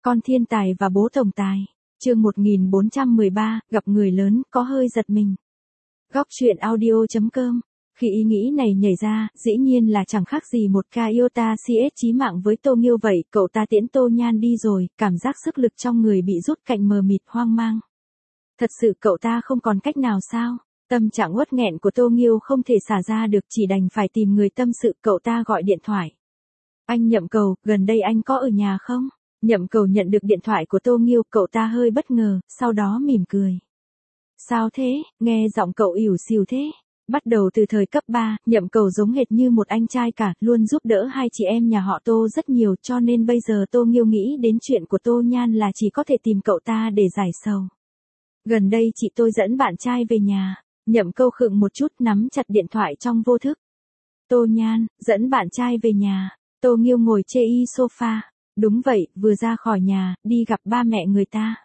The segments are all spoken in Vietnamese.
Con thiên tài và bố tổng tài. Chương 1413, gặp người lớn, có hơi giật mình. Góc truyện audio.com. Khi ý nghĩ này nhảy ra, dĩ nhiên là chẳng khác gì một ca iota CS chí mạng với Tô Nghiêu vậy, cậu ta tiễn Tô Nhan đi rồi, cảm giác sức lực trong người bị rút cạnh mờ mịt hoang mang. Thật sự cậu ta không còn cách nào sao? Tâm trạng uất nghẹn của Tô Nghiêu không thể xả ra được, chỉ đành phải tìm người tâm sự. Cậu ta gọi điện thoại. Anh Nhậm Cầu, gần đây anh có ở nhà không? Nhậm Cầu nhận được điện thoại của Tô Nghiêu, cậu ta hơi bất ngờ, sau đó mỉm cười. Sao thế, nghe giọng cậu ỉu xìu thế? Bắt đầu từ thời cấp 3, Nhậm Cầu giống hệt như một anh trai cả, luôn giúp đỡ hai chị em nhà họ Tô rất nhiều, cho nên bây giờ Tô Nghiêu nghĩ đến chuyện của Tô Nhan là chỉ có thể tìm cậu ta để giải sầu. Gần đây chị tôi dẫn bạn trai về nhà. Nhậm Cầu khựng một chút, nắm chặt điện thoại trong vô thức. Tô Nhan, dẫn bạn trai về nhà. Tô Nghiêu ngồi chê y sofa. Đúng vậy, vừa ra khỏi nhà, đi gặp ba mẹ người ta.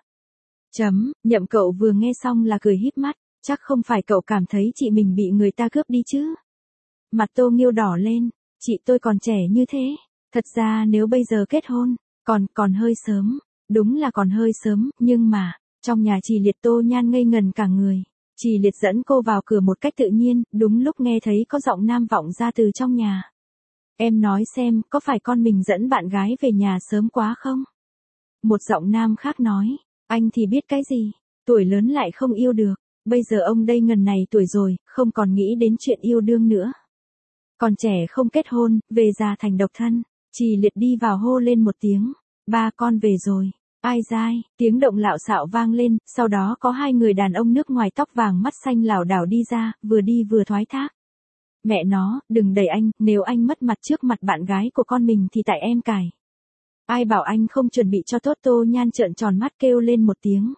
Nhậm Cậu vừa nghe xong là cười híp mắt, chắc không phải cậu cảm thấy chị mình bị người ta cướp đi chứ? Mặt Tô Nghiêu đỏ lên, chị tôi còn trẻ như thế, thật ra nếu bây giờ kết hôn, còn hơi sớm, đúng là còn hơi sớm, nhưng mà, trong nhà Trì Liệt Tô Nhan ngây ngần cả người. Trì Liệt dẫn cô vào cửa một cách tự nhiên, đúng lúc nghe thấy có giọng nam vọng ra từ trong nhà. Em nói xem, có phải con mình dẫn bạn gái về nhà sớm quá không? Một giọng nam khác nói, anh thì biết cái gì, tuổi lớn lại không yêu được, bây giờ ông đây ngần này tuổi rồi, không còn nghĩ đến chuyện yêu đương nữa. Còn trẻ không kết hôn, về già thành độc thân. Trì Liệt đi vào hô lên một tiếng, ba con về rồi. Ai dai, tiếng động lạo xạo vang lên, sau đó có hai người đàn ông nước ngoài tóc vàng mắt xanh lảo đảo đi ra, vừa đi vừa thoái thác. Mẹ nó, đừng đẩy anh, nếu anh mất mặt trước mặt bạn gái của con mình thì tại em cài. Ai bảo anh không chuẩn bị cho tốt? Tô Nhan trợn tròn mắt kêu lên một tiếng.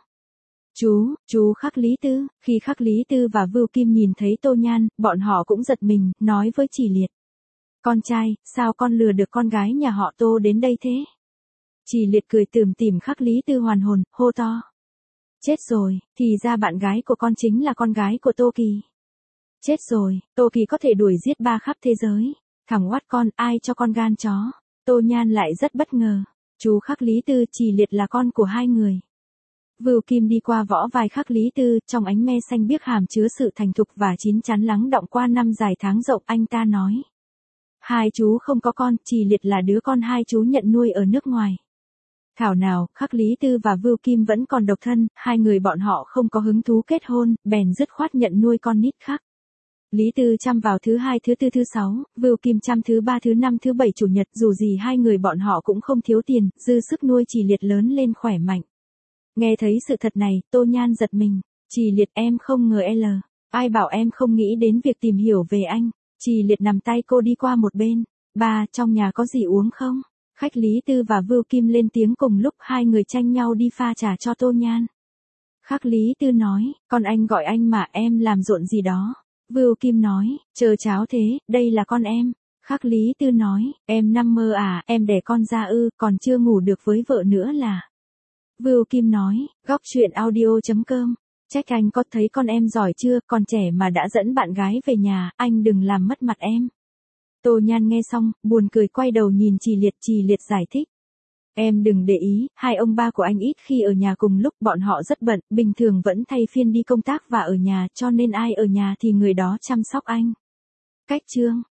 Chú Khắc Lý Tư. Khi Khắc Lý Tư và Vưu Kim nhìn thấy Tô Nhan, bọn họ cũng giật mình, nói với Trì Liệt. Con trai, sao con lừa được con gái nhà họ Tô đến đây thế? Trì Liệt cười tủm tỉm. Khắc Lý Tư hoàn hồn, hô to. Chết rồi, thì ra bạn gái của con chính là con gái của Tô Kỳ. Chết rồi, Tô Kỳ có thể đuổi giết ba khắp thế giới. Thằng oát con, ai cho con gan chó? Tô Nhan lại rất bất ngờ. Chú Khắc Lý Tư, Trì Liệt là con của hai người. Vưu Kim đi qua võ vai Khắc Lý Tư, trong ánh me xanh biếc hàm chứa sự thành thục và chín chắn lắng đọng qua năm dài tháng rộng. Anh ta nói. Hai chú không có con, Trì Liệt là đứa con hai chú nhận nuôi ở nước ngoài. Thảo nào, Khắc Lý Tư và Vưu Kim vẫn còn độc thân, hai người bọn họ không có hứng thú kết hôn, bèn dứt khoát nhận nuôi con nít khác. Lý Tư chăm vào thứ hai, thứ tư, thứ sáu, Vưu Kim chăm thứ ba, thứ năm, thứ bảy, chủ nhật, dù gì hai người bọn họ cũng không thiếu tiền, dư sức nuôi Trì Liệt lớn lên khỏe mạnh. Nghe thấy sự thật này, Tô Nhan giật mình. Trì Liệt, em không ngờ ai bảo em không nghĩ đến việc tìm hiểu về anh? Trì Liệt nằm tay cô đi qua một bên. Ba, trong nhà có gì uống không? Khách Lý Tư và Vưu Kim lên tiếng cùng lúc, hai người tranh nhau đi pha trà cho Tô Nhan. Khắc Lý Tư nói, con anh gọi anh mà, em làm rộn gì đó? Vưu Kim nói, chờ cháo thế, đây là con em. Khắc Lý Tư nói, em nằm mơ à, em đẻ con ra ư, còn chưa ngủ được với vợ nữa là. Vưu Kim nói, góc truyện audio.com. Trách anh có thấy con em giỏi chưa, còn trẻ mà đã dẫn bạn gái về nhà, anh đừng làm mất mặt em. Tô Nhan nghe xong, buồn cười quay đầu nhìn Trì Liệt. Trì Liệt giải thích. Em đừng để ý, hai ông ba của anh ít khi ở nhà cùng lúc, bọn họ rất bận, bình thường vẫn thay phiên đi công tác và ở nhà, cho nên ai ở nhà thì người đó chăm sóc anh. Cách chương.